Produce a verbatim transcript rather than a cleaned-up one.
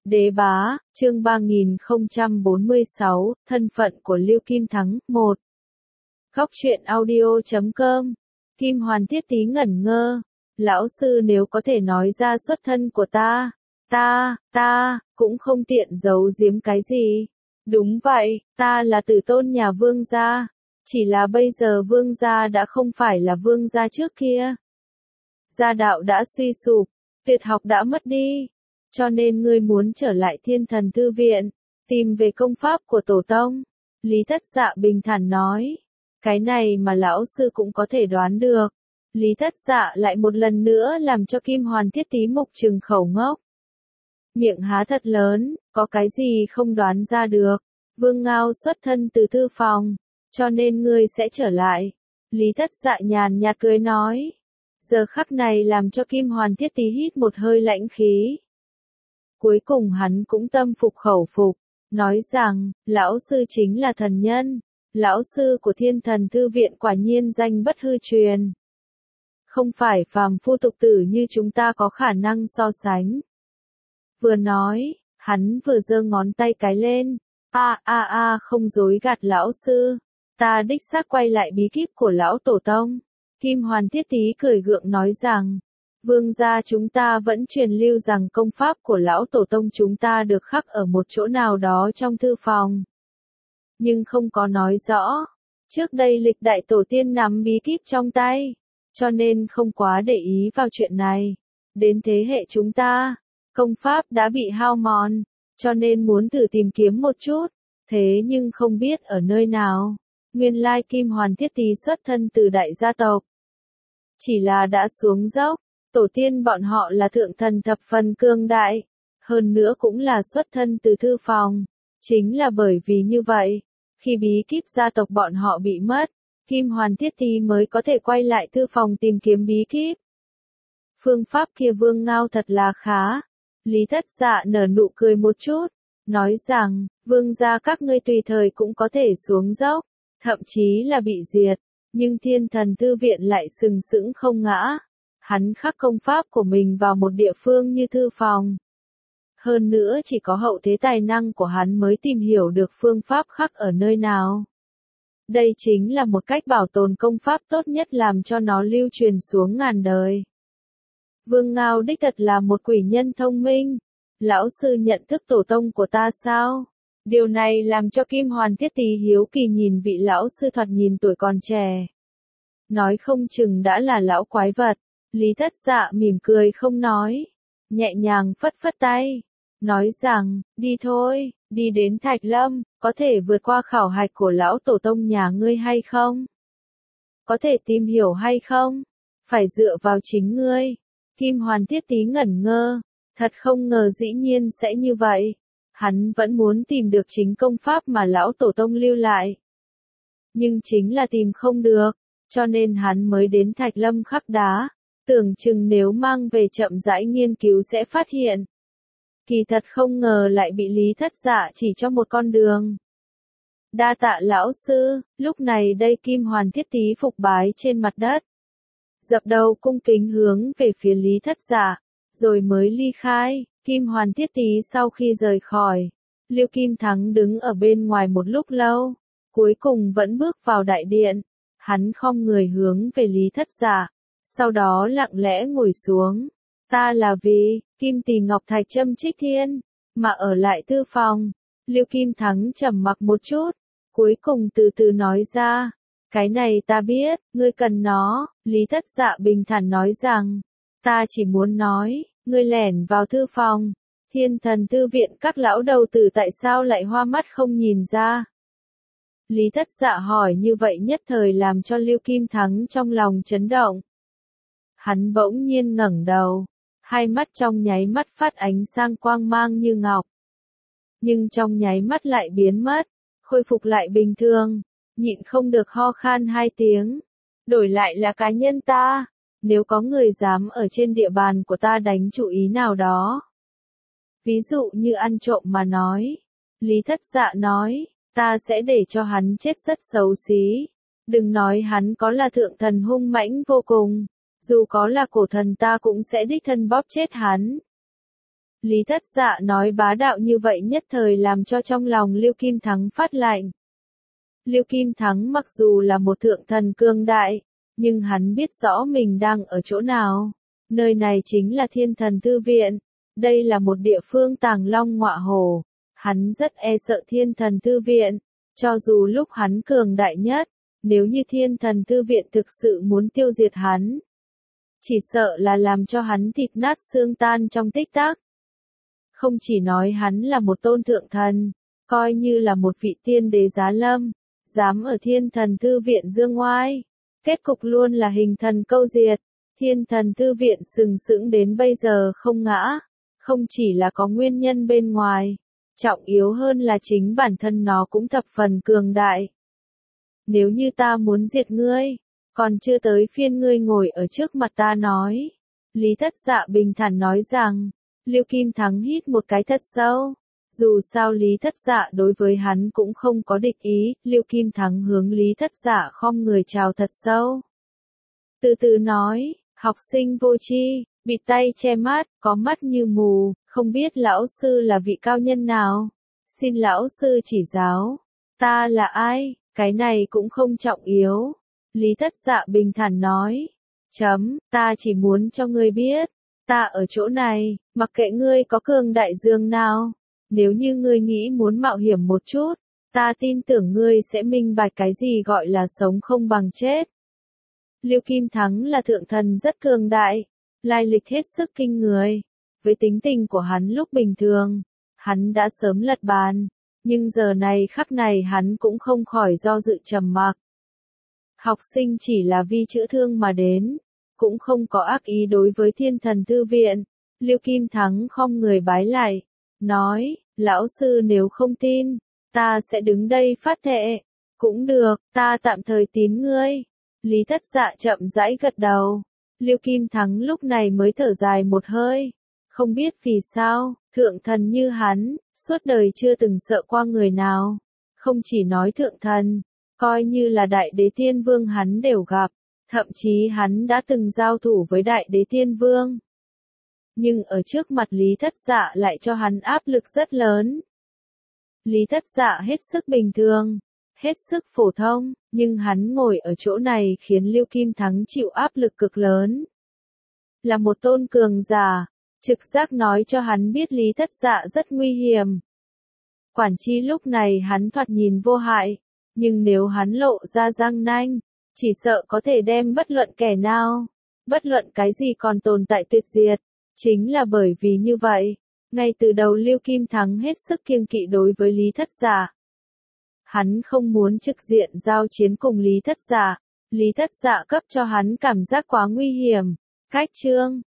Đế bá, chương ba nghìn không trăm bốn mươi sáu, thân phận của Lưu Kim Thắng, một. Góc truyện audio chấm com. Kim Hoàn Thiết Tí ngẩn ngơ. Lão sư nếu có thể nói ra xuất thân của ta, ta, ta, cũng không tiện giấu giếm cái gì. Đúng vậy, ta là tử tôn nhà vương gia. Chỉ là bây giờ vương gia đã không phải là vương gia trước kia. Gia đạo đã suy sụp, tuyệt học đã mất đi. Cho nên ngươi muốn trở lại Thiên Thần Thư Viện, tìm về công pháp của tổ tông. Lý Thất Dạ bình thản nói. Cái này mà lão sư cũng có thể đoán được. Lý Thất Dạ lại một lần nữa làm cho Kim Hoàn Thiết Tí mục trừng khẩu ngốc. Miệng há thật lớn, có cái gì không đoán ra được. Vương Ngao xuất thân từ thư phòng, cho nên ngươi sẽ trở lại. Lý Thất Dạ nhàn nhạt cười nói. Giờ khắc này làm cho Kim Hoàn Thiết Tí hít một hơi lãnh khí. Cuối cùng hắn cũng tâm phục khẩu phục, nói rằng, lão sư chính là thần nhân, lão sư của Thiên Thần Thư Viện quả nhiên danh bất hư truyền. Không phải phàm phu tục tử như chúng ta có khả năng so sánh. Vừa nói, hắn vừa giơ ngón tay cái lên, a a a không dối gạt lão sư, ta đích xác quay lại bí kíp của lão tổ tông. Kim Hoàn Thiết Tí cười gượng nói rằng, vương gia chúng ta vẫn truyền lưu rằng công pháp của lão tổ tông chúng ta được khắc ở một chỗ nào đó trong thư phòng. Nhưng không có nói rõ, trước đây lịch đại tổ tiên nắm bí kíp trong tay, cho nên không quá để ý vào chuyện này. Đến thế hệ chúng ta, công pháp đã bị hao mòn, cho nên muốn thử tìm kiếm một chút, thế nhưng không biết ở nơi nào. Nguyên lai Kim Hoàn Thiết Tí xuất thân từ đại gia tộc. Chỉ là đã xuống dốc. Tổ tiên bọn họ là thượng thần thập phần cương đại, hơn nữa cũng là xuất thân từ thư phòng. Chính là bởi vì như vậy, khi bí kíp gia tộc bọn họ bị mất, Kim Hoàn Thiết Tí mới có thể quay lại thư phòng tìm kiếm bí kíp. Phương pháp kia Vương Ngao thật là khá. Lý Thất Dạ nở nụ cười một chút, nói rằng, vương gia các ngươi tùy thời cũng có thể xuống dốc, thậm chí là bị diệt, nhưng Thiên Thần Thư Viện lại sừng sững không ngã. Hắn khắc công pháp của mình vào một địa phương như thư phòng. Hơn nữa chỉ có hậu thế tài năng của hắn mới tìm hiểu được phương pháp khắc ở nơi nào. Đây chính là một cách bảo tồn công pháp tốt nhất làm cho nó lưu truyền xuống ngàn đời. Vương Ngao đích thật là một quỷ nhân thông minh. Lão sư nhận thức tổ tông của ta sao? Điều này làm cho Kim Hoàn Thiết Tí hiếu kỳ nhìn vị lão sư thoạt nhìn tuổi còn trẻ. Nói không chừng đã là lão quái vật. Lý Thất Dạ mỉm cười không nói, nhẹ nhàng phất phất tay, nói rằng, đi thôi, đi đến Thạch Lâm, có thể vượt qua khảo hạch của lão tổ tông nhà ngươi hay không? Có thể tìm hiểu hay không? Phải dựa vào chính ngươi. Kim Hoàn Thiết Tí ngẩn ngơ, thật không ngờ dĩ nhiên sẽ như vậy. Hắn vẫn muốn tìm được chính công pháp mà lão tổ tông lưu lại. Nhưng chính là tìm không được, cho nên hắn mới đến Thạch Lâm khắc đá. Tưởng chừng nếu mang về chậm rãi nghiên cứu sẽ phát hiện. Kỳ thật không ngờ lại bị Lý Thất Dạ chỉ cho một con đường. Đa tạ lão sư, lúc này đây Kim Hoàn Thiết Tí phục bái trên mặt đất. Dập đầu cung kính hướng về phía Lý Thất Dạ, rồi mới ly khai. Kim Hoàn Thiết Tí sau khi rời khỏi, Lưu Kim Thắng đứng ở bên ngoài một lúc lâu, cuối cùng vẫn bước vào đại điện. Hắn khom người hướng về Lý Thất Dạ. Sau đó lặng lẽ ngồi xuống. Ta là vì, Kim Tỳ Ngọc Thạch Châm Trích Thiên, mà ở lại thư phòng. Lưu Kim Thắng trầm mặc một chút, cuối cùng từ từ nói ra. Cái này ta biết, ngươi cần nó. Lý Thất Dạ bình thản nói rằng, ta chỉ muốn nói, ngươi lẻn vào thư phòng. Thiên Thần Thư Viện các lão đầu tử tại sao lại hoa mắt không nhìn ra? Lý Thất Dạ hỏi như vậy nhất thời làm cho Lưu Kim Thắng trong lòng chấn động. Hắn bỗng nhiên ngẩng đầu, hai mắt trong nháy mắt phát ánh sang quang mang như ngọc. Nhưng trong nháy mắt lại biến mất, khôi phục lại bình thường, nhịn không được ho khan hai tiếng. Đổi lại là cá nhân ta, nếu có người dám ở trên địa bàn của ta đánh chủ ý nào đó. Ví dụ như ăn trộm mà nói, Lý Thất Dạ nói, ta sẽ để cho hắn chết rất xấu xí. Đừng nói hắn có là thượng thần hung mãnh vô cùng. Dù có là cổ thần ta cũng sẽ đích thân bóp chết hắn. Lý Thất Dạ nói bá đạo như vậy nhất thời làm cho trong lòng Lưu Kim Thắng phát lạnh. Lưu Kim Thắng mặc dù là một thượng thần cương đại, nhưng hắn biết rõ mình đang ở chỗ nào. Nơi này chính là Thiên Thần Thư Viện. Đây là một địa phương tàng long ngọa hổ. Hắn rất e sợ Thiên Thần Thư Viện. Cho dù lúc hắn cường đại nhất, nếu như Thiên Thần Thư Viện thực sự muốn tiêu diệt hắn, chỉ sợ là làm cho hắn thịt nát xương tan trong tích tắc. Không chỉ nói hắn là một tôn thượng thần, coi như là một vị tiên đế giá lâm, dám ở Thiên Thần Thư Viện dương oai, kết cục luôn là hình thần câu diệt. Thiên Thần Thư Viện sừng sững đến bây giờ không ngã, không chỉ là có nguyên nhân bên ngoài, trọng yếu hơn là chính bản thân nó cũng thập phần cường đại. Nếu như ta muốn diệt ngươi, còn chưa tới phiên ngươi ngồi ở trước mặt ta nói. Lý Thất Dạ bình thản nói rằng. Lưu Kim Thắng hít một cái thật sâu. Dù sao Lý Thất Dạ đối với hắn cũng không có địch ý, Lưu Kim Thắng hướng Lý Thất Dạ khom người chào thật sâu. Từ từ nói, học sinh vô tri, bịt tay che mắt, có mắt như mù, không biết lão sư là vị cao nhân nào. Xin lão sư chỉ giáo. Ta là ai, cái này cũng không trọng yếu. Lý Thất Dạ bình thản nói. Chấm, ta chỉ muốn cho ngươi biết. Ta ở chỗ này, mặc kệ ngươi có cường đại dương nào. Nếu như ngươi nghĩ muốn mạo hiểm một chút, ta tin tưởng ngươi sẽ minh bạch cái gì gọi là sống không bằng chết. Lưu Kim Thắng là thượng thần rất cường đại, lai lịch hết sức kinh người. Với tính tình của hắn lúc bình thường, hắn đã sớm lật bàn, nhưng giờ này khắc này hắn cũng không khỏi do dự trầm mặc. Học sinh chỉ là vì chữa thương mà đến, cũng không có ác ý đối với Thiên Thần Thư Viện. Lưu Kim Thắng khom người bái lại, nói, lão sư nếu không tin, ta sẽ đứng đây phát thệ. Cũng được, ta tạm thời tín ngươi. Lý Thất Dạ chậm rãi gật đầu. Lưu Kim Thắng lúc này mới thở dài một hơi. Không biết vì sao, thượng thần như hắn, suốt đời chưa từng sợ qua người nào. Không chỉ nói thượng thần, coi như là đại đế tiên vương hắn đều gặp. Thậm chí hắn đã từng giao thủ với đại đế tiên vương. Nhưng ở trước mặt Lý Thất Dạ lại cho hắn áp lực rất lớn. Lý Thất Dạ hết sức bình thường, hết sức phổ thông, nhưng hắn ngồi ở chỗ này khiến Lưu Kim Thắng chịu áp lực cực lớn. Là một tôn cường giả, trực giác nói cho hắn biết Lý Thất Dạ rất nguy hiểm. Quản chi lúc này hắn thoạt nhìn vô hại, nhưng nếu hắn lộ ra răng nanh, chỉ sợ có thể đem bất luận kẻ nào, bất luận cái gì còn tồn tại tuyệt diệt. Chính là bởi vì như vậy, ngay từ đầu Lưu Kim Thắng hết sức kiêng kỵ đối với Lý Thất Dạ. Hắn không muốn trực diện giao chiến cùng Lý Thất Dạ. Lý Thất Dạ cấp cho hắn cảm giác quá nguy hiểm. Cách chương